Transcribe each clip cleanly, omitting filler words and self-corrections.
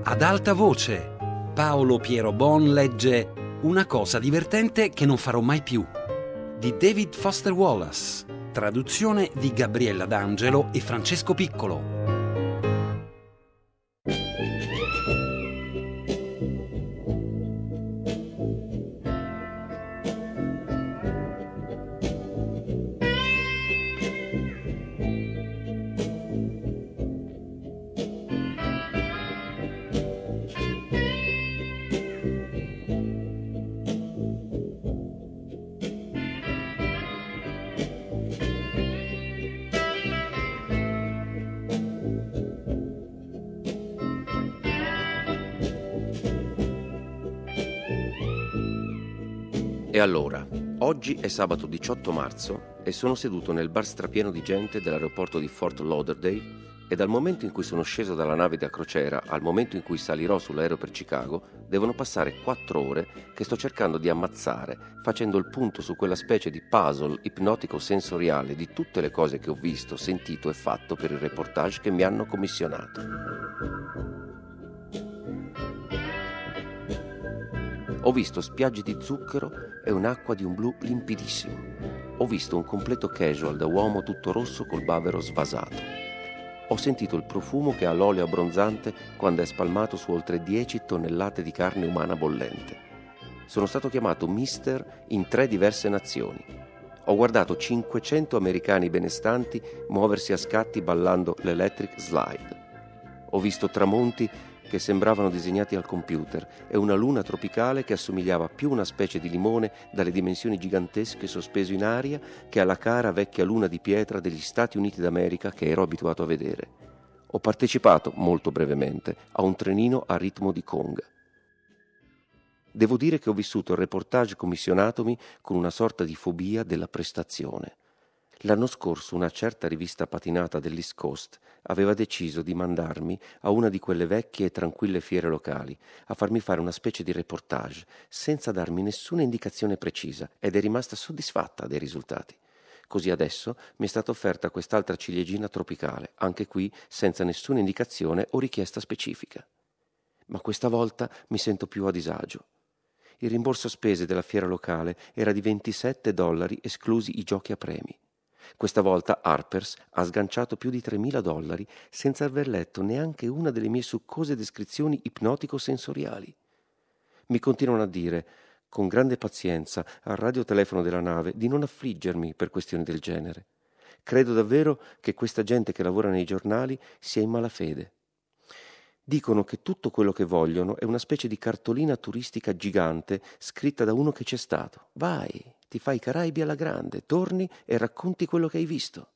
Ad alta voce, Paolo Piero Bon legge Una cosa divertente che non farò mai più, di David Foster Wallace, traduzione di Gabriella D'Angelo e Francesco Piccolo. E allora, oggi è sabato 18 marzo e sono seduto nel bar strapieno di gente dell'aeroporto di Fort Lauderdale e dal momento in cui sono sceso dalla nave da crociera al momento in cui salirò sull'aereo per Chicago devono passare 4 ore che sto cercando di ammazzare facendo il punto su quella specie di puzzle ipnotico-sensoriale di tutte le cose che ho visto, sentito e fatto per il reportage che mi hanno commissionato. Ho visto spiagge di zucchero e un'acqua di un blu limpidissimo. Ho visto un completo casual da uomo tutto rosso col bavero svasato. Ho sentito il profumo che ha l'olio abbronzante quando è spalmato su oltre 10 tonnellate di carne umana bollente. Sono stato chiamato mister in 3 diverse nazioni. Ho guardato 500 americani benestanti muoversi a scatti ballando l'electric slide. Ho visto tramonti che sembravano disegnati al computer e una luna tropicale che assomigliava più a una specie di limone dalle dimensioni gigantesche sospeso in aria che alla cara vecchia luna di pietra degli Stati Uniti d'America che ero abituato a vedere. Ho partecipato, molto brevemente, a un trenino a ritmo di conga. Devo dire che ho vissuto il reportage commissionatomi con una sorta di fobia della prestazione. L'anno scorso una certa rivista patinata dell'East Coast aveva deciso di mandarmi a una di quelle vecchie e tranquille fiere locali a farmi fare una specie di reportage senza darmi nessuna indicazione precisa ed è rimasta soddisfatta dei risultati. Così adesso mi è stata offerta quest'altra ciliegina tropicale, anche qui senza nessuna indicazione o richiesta specifica. Ma questa volta mi sento più a disagio. Il rimborso spese della fiera locale era di $27 esclusi i giochi a premi. Questa volta Harper's ha sganciato più di $3.000 senza aver letto neanche una delle mie succose descrizioni ipnotico-sensoriali. Mi continuano a dire, con grande pazienza, al radiotelefono della nave di non affliggermi per questioni del genere. Credo davvero che questa gente che lavora nei giornali sia in malafede. Dicono che tutto quello che vogliono è una specie di cartolina turistica gigante scritta da uno che c'è stato. Vai, ti fai i Caraibi alla grande, torni e racconti quello che hai visto.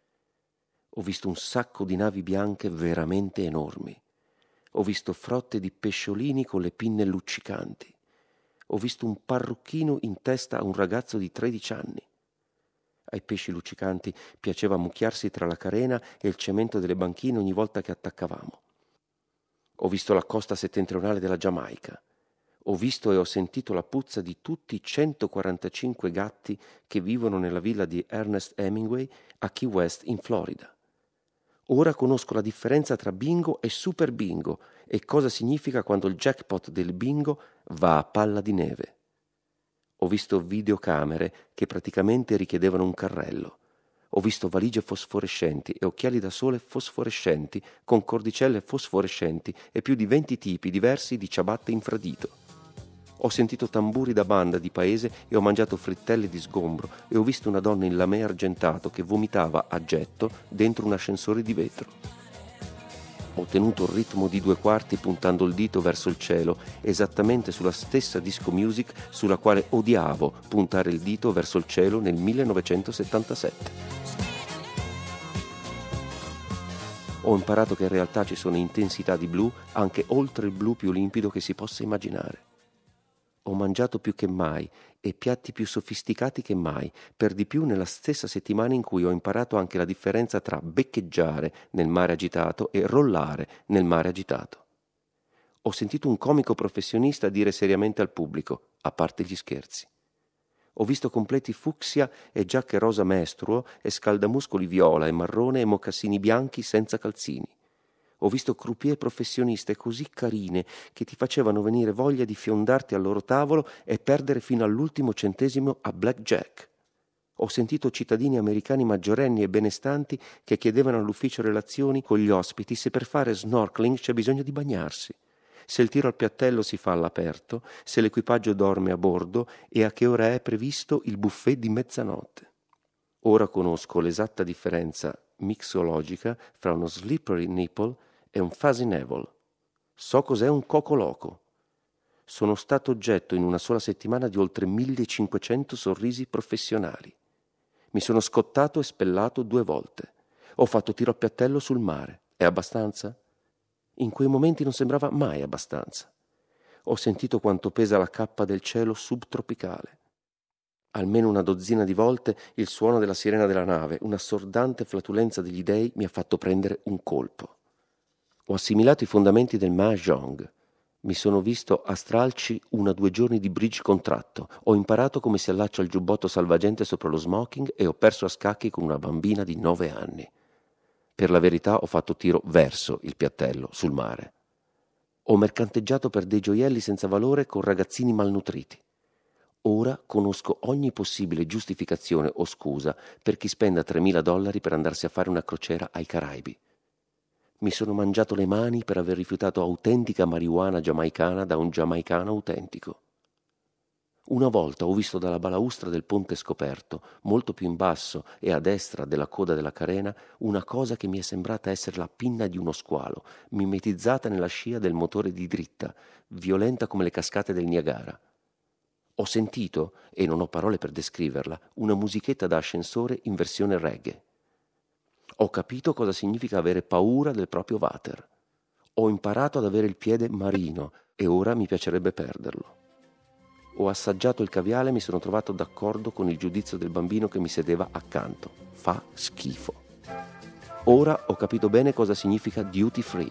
Ho visto un sacco di navi bianche veramente enormi. Ho visto frotte di pesciolini con le pinne luccicanti. Ho visto un parrucchino in testa a un ragazzo di 13 anni. Ai pesci luccicanti piaceva ammucchiarsi tra la carena e il cemento delle banchine ogni volta che attaccavamo. Ho visto la costa settentrionale della Giamaica. Ho visto e ho sentito la puzza di tutti i 145 gatti che vivono nella villa di Ernest Hemingway a Key West in Florida. Ora conosco la differenza tra bingo e super bingo e cosa significa quando il jackpot del bingo va a palla di neve. Ho visto videocamere che praticamente richiedevano un carrello. Ho visto valigie fosforescenti e occhiali da sole fosforescenti con cordicelle fosforescenti e più di 20 tipi diversi di ciabatte infradito. Ho sentito tamburi da banda di paese e ho mangiato frittelle di sgombro e ho visto una donna in lamè argentato che vomitava a getto dentro un ascensore di vetro. Ho tenuto il ritmo di 2/4 puntando il dito verso il cielo, esattamente sulla stessa disco music sulla quale odiavo puntare il dito verso il cielo nel 1977. Ho imparato che in realtà ci sono intensità di blu anche oltre il blu più limpido che si possa immaginare. Ho mangiato più che mai e piatti più sofisticati che mai, per di più nella stessa settimana in cui ho imparato anche la differenza tra beccheggiare nel mare agitato e rollare nel mare agitato. Ho sentito un comico professionista dire seriamente al pubblico, a parte gli scherzi. Ho visto completi fucsia e giacche rosa mestruo e scaldamuscoli viola e marrone e mocassini bianchi senza calzini. Ho visto croupier professioniste così carine che ti facevano venire voglia di fiondarti al loro tavolo e perdere fino all'ultimo centesimo a blackjack. Ho sentito cittadini americani maggiorenni e benestanti che chiedevano all'ufficio relazioni con gli ospiti se per fare snorkeling c'è bisogno di bagnarsi, se il tiro al piattello si fa all'aperto, se l'equipaggio dorme a bordo e a che ora è previsto il buffet di mezzanotte. Ora conosco l'esatta differenza mixologica fra uno slippery nipple e un fuzzy navel. So cos'è un coco loco. Sono stato oggetto in una sola settimana di oltre 1500 sorrisi professionali. Mi sono scottato e spellato 2 volte. Ho fatto tiro a piattello sul mare. È abbastanza? In quei momenti non sembrava mai abbastanza. Ho sentito quanto pesa la cappa del cielo subtropicale. Almeno una dozzina di volte il suono della sirena della nave, una assordante flatulenza degli dei mi ha fatto prendere un colpo. Ho assimilato i fondamenti del mahjong. Mi sono visto a stralci 1 o 2 giorni di bridge contratto. Ho imparato come si allaccia il giubbotto salvagente sopra lo smoking e ho perso a scacchi con una bambina di 9 anni. Per la verità ho fatto tiro verso il piattello, sul mare. Ho mercanteggiato per dei gioielli senza valore con ragazzini malnutriti. Ora conosco ogni possibile giustificazione o scusa per chi spenda $3.000 per andarsi a fare una crociera ai Caraibi. Mi sono mangiato le mani per aver rifiutato autentica marijuana giamaicana da un giamaicano autentico. Una volta ho visto dalla balaustra del ponte scoperto, molto più in basso e a destra della coda della carena, una cosa che mi è sembrata essere la pinna di uno squalo, mimetizzata nella scia del motore di dritta, violenta come le cascate del Niagara. Ho sentito, e non ho parole per descriverla, una musichetta da ascensore in versione reggae. Ho capito cosa significa avere paura del proprio water. Ho imparato ad avere il piede marino e ora mi piacerebbe perderlo. Ho assaggiato il caviale e mi sono trovato d'accordo con il giudizio del bambino che mi sedeva accanto. Fa schifo. Ora ho capito bene cosa significa duty free.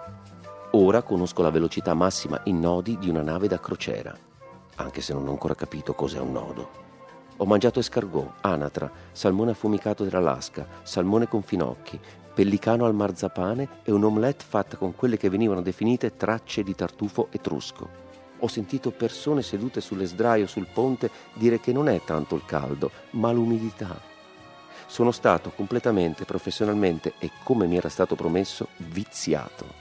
Ora conosco la velocità massima in nodi di una nave da crociera, anche se non ho ancora capito cos'è un nodo. Ho mangiato escargot, anatra, salmone affumicato dell'Alaska, salmone con finocchi, pellicano al marzapane e un'omelette fatta con quelle che venivano definite tracce di tartufo etrusco. Ho sentito persone sedute sulle sdraio sul ponte dire che non è tanto il caldo, ma l'umidità. Sono stato completamente, professionalmente e come mi era stato promesso, viziato.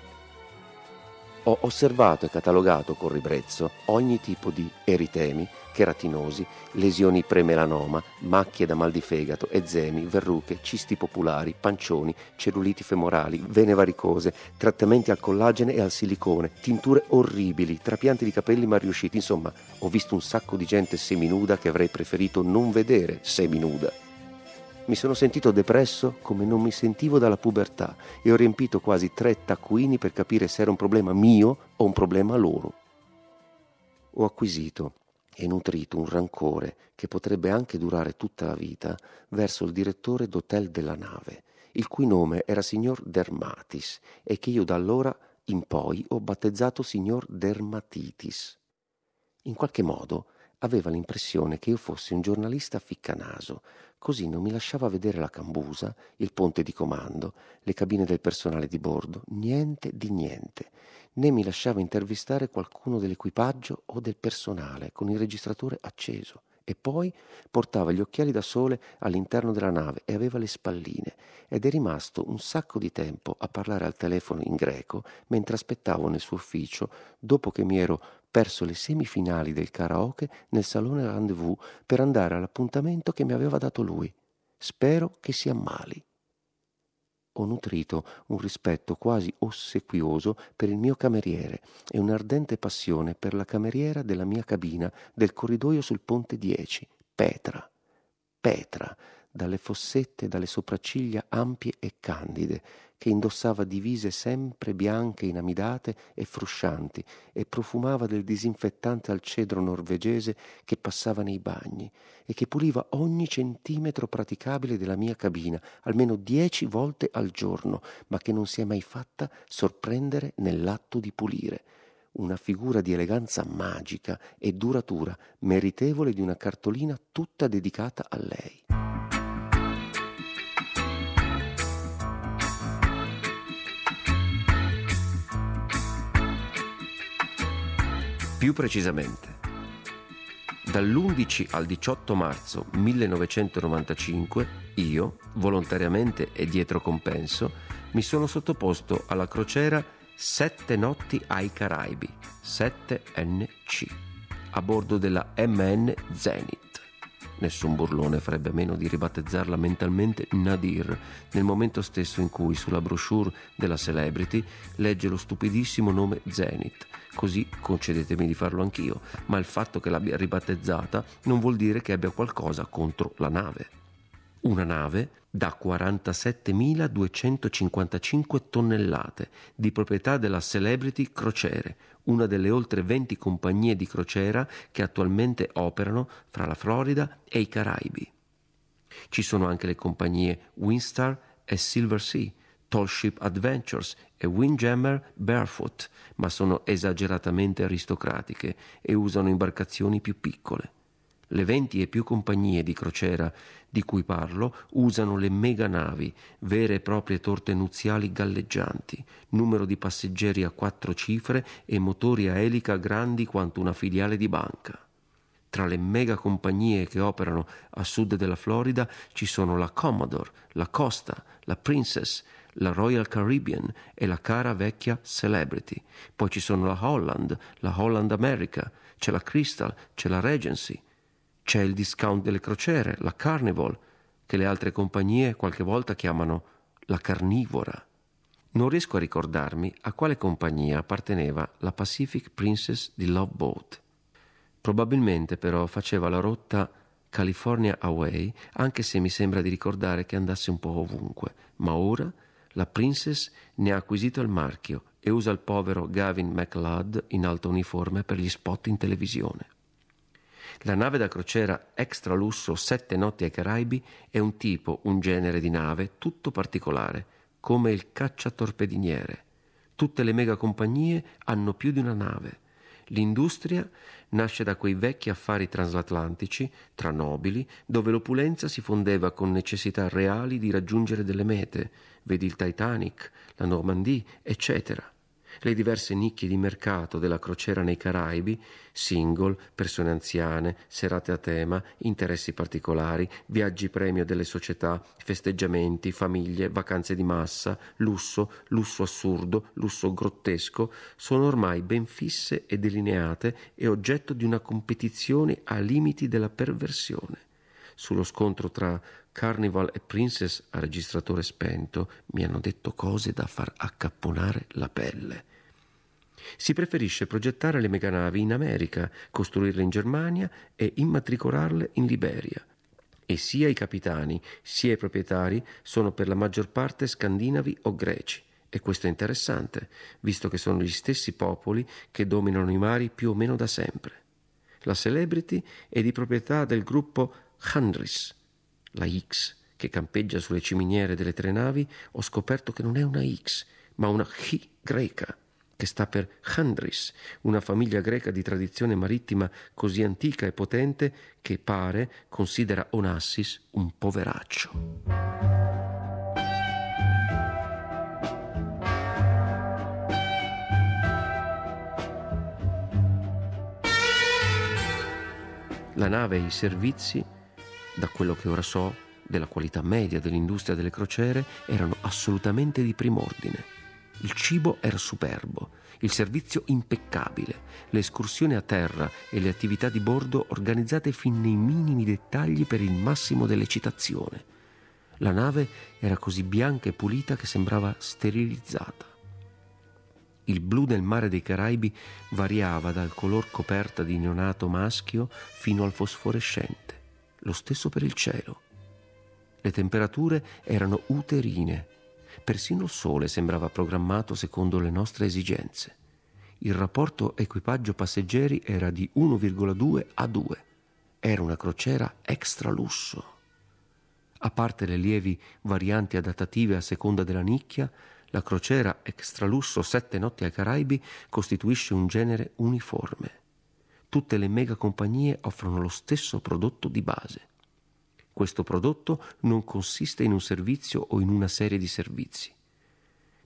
Ho osservato e catalogato con ribrezzo ogni tipo di eritemi, cheratinosi, lesioni premelanoma, macchie da mal di fegato, eczemi, verruche, cisti popolari, pancioni, celluliti femorali, vene varicose, trattamenti al collagene e al silicone, tinture orribili, trapianti di capelli mal riusciti. Insomma, ho visto un sacco di gente seminuda che avrei preferito non vedere seminuda. Mi sono sentito depresso come non mi sentivo dalla pubertà e ho riempito quasi 3 taccuini per capire se era un problema mio o un problema loro. Ho acquisito e nutrito un rancore che potrebbe anche durare tutta la vita verso il direttore d'hotel della nave, il cui nome era signor Dermatis e che io da allora in poi ho battezzato signor Dermatitis. In qualche modo aveva l'impressione che io fossi un giornalista ficcanaso, così non mi lasciava vedere la cambusa, il ponte di comando, le cabine del personale di bordo, niente di niente, né mi lasciava intervistare qualcuno dell'equipaggio o del personale con il registratore acceso. E poi portava gli occhiali da sole all'interno della nave e aveva le spalline, ed è rimasto un sacco di tempo a parlare al telefono in greco mentre aspettavo nel suo ufficio, dopo che mi ero perso le semifinali del karaoke nel salone rendezvous per andare all'appuntamento che mi aveva dato lui. Spero che si ammali. Ho nutrito un rispetto quasi ossequioso per il mio cameriere e un'ardente passione per la cameriera della mia cabina del corridoio sul ponte 10, Petra, dalle fossette e dalle sopracciglia ampie e candide, che indossava divise sempre bianche inamidate e fruscianti e profumava del disinfettante al cedro norvegese che passava nei bagni e che puliva ogni centimetro praticabile della mia cabina almeno 10 volte al giorno, ma che non si è mai fatta sorprendere nell'atto di pulire. Una figura di eleganza magica e duratura, meritevole di una cartolina tutta dedicata a lei. Più precisamente, dall'11 al 18 marzo 1995 io, volontariamente e dietro compenso, mi sono sottoposto alla crociera 7 notti ai Caraibi, 7NC, a bordo della MN Zenith. Nessun burlone farebbe a meno di ribattezzarla mentalmente Nadir nel momento stesso in cui sulla brochure della Celebrity legge lo stupidissimo nome Zenith. Così concedetemi di farlo anch'io, ma il fatto che l'abbia ribattezzata non vuol dire che abbia qualcosa contro la nave. Una nave da 47.255 tonnellate, di proprietà della Celebrity Crociere, una delle oltre 20 compagnie di crociera che attualmente operano fra la Florida e i Caraibi. Ci sono anche le compagnie Windstar e Silversea, Tall Ship Adventures e Windjammer Barefoot, ma sono esageratamente aristocratiche e usano imbarcazioni più piccole. Le 20 e più compagnie di crociera di cui parlo usano le mega navi, vere e proprie torte nuziali galleggianti, numero di passeggeri a 4 cifre e motori a elica grandi quanto una filiale di banca. Tra le mega compagnie che operano a sud della Florida ci sono la Commodore, la Costa, la Princess, la Royal Caribbean e la cara vecchia Celebrity. Poi ci sono la Holland America, c'è la Crystal, c'è la Regency. C'è il discount delle crociere, la Carnival, che le altre compagnie qualche volta chiamano la Carnivora. Non riesco a ricordarmi a quale compagnia apparteneva la Pacific Princess di Love Boat. Probabilmente però faceva la rotta California Away, anche se mi sembra di ricordare che andasse un po' ovunque. Ma ora la Princess ne ha acquisito il marchio e usa il povero Gavin MacLeod in alta uniforme per gli spot in televisione. La nave da crociera extra lusso 7 notti ai Caraibi è un genere di nave tutto particolare, come il cacciatorpediniere. Tutte le mega compagnie hanno più di una nave. L'industria nasce da quei vecchi affari transatlantici, tra nobili, dove l'opulenza si fondeva con necessità reali di raggiungere delle mete, vedi il Titanic, la Normandie, eccetera. Le diverse nicchie di mercato della crociera nei Caraibi, single, persone anziane, serate a tema, interessi particolari, viaggi premio delle società, festeggiamenti, famiglie, vacanze di massa, lusso assurdo, lusso grottesco, sono ormai ben fisse e delineate e oggetto di una competizione ai limiti della perversione. Sullo scontro tra Carnival e Princess a registratore spento mi hanno detto cose da far accapponare la pelle. Si preferisce progettare le meganavi in America, costruirle in Germania e immatricolarle in Liberia. E sia i capitani sia i proprietari sono per la maggior parte scandinavi o greci. E questo è interessante, visto che sono gli stessi popoli che dominano i mari più o meno da sempre. La Celebrity è di proprietà del gruppo Handris. La X, che campeggia sulle ciminiere delle 3 navi, ho scoperto che non è una X, ma una Chi greca, che sta per Handris, una famiglia greca di tradizione marittima così antica e potente che pare considera Onassis un poveraccio. La nave e i servizi, da quello che ora so della qualità media dell'industria delle crociere, erano assolutamente di prim'ordine. Il cibo era superbo, il servizio impeccabile, le escursioni a terra e le attività di bordo organizzate fin nei minimi dettagli per il massimo dell'eccitazione. La nave era così bianca e pulita che sembrava sterilizzata. Il blu del mare dei Caraibi variava dal color coperta di neonato maschio fino al fosforescente, lo stesso per il cielo. Le temperature erano uterine, persino il sole sembrava programmato secondo le nostre esigenze. Il rapporto equipaggio-passeggeri era di 1,2 a 2. Era una crociera extra lusso. A parte le lievi varianti adattative a seconda della nicchia, la crociera extra lusso 7 notti ai Caraibi costituisce un genere uniforme. Tutte le mega compagnie offrono lo stesso prodotto di base. Questo prodotto non consiste in un servizio o in una serie di servizi.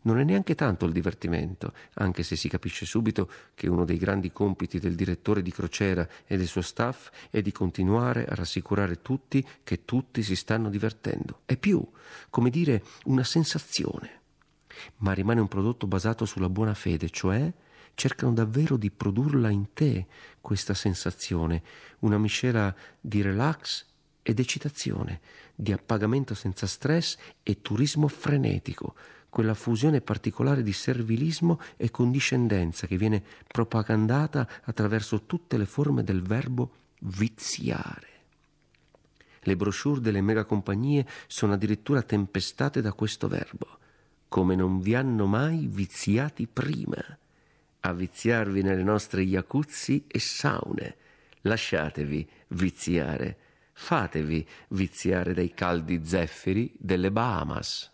Non è neanche tanto il divertimento, anche se si capisce subito che uno dei grandi compiti del direttore di crociera e del suo staff è di continuare a rassicurare tutti che tutti si stanno divertendo. È più, come dire, una sensazione. Ma rimane un prodotto basato sulla buona fede, cioè cercano davvero di produrla in te, questa sensazione, una miscela di relax ed eccitazione, di appagamento senza stress e turismo frenetico, quella fusione particolare di servilismo e condiscendenza che viene propagandata attraverso tutte le forme del verbo viziare. Le brochure delle megacompagnie sono addirittura tempestate da questo verbo. Come non vi hanno mai viziati prima. A viziarvi nelle nostre jacuzzi e saune. Lasciatevi viziare. Fatevi viziare dai caldi zeffiri delle Bahamas.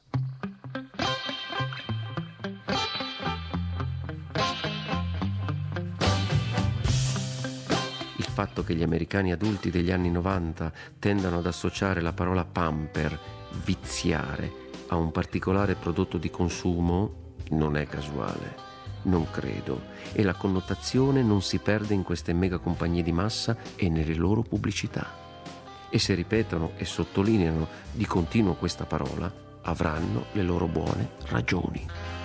Il fatto che gli americani adulti degli anni 90 tendano ad associare la parola pamper, viziare, a un particolare prodotto di consumo non è casuale, non credo, e la connotazione non si perde in queste mega compagnie di massa e nelle loro pubblicità. E se ripetono e sottolineano di continuo questa parola, avranno le loro buone ragioni.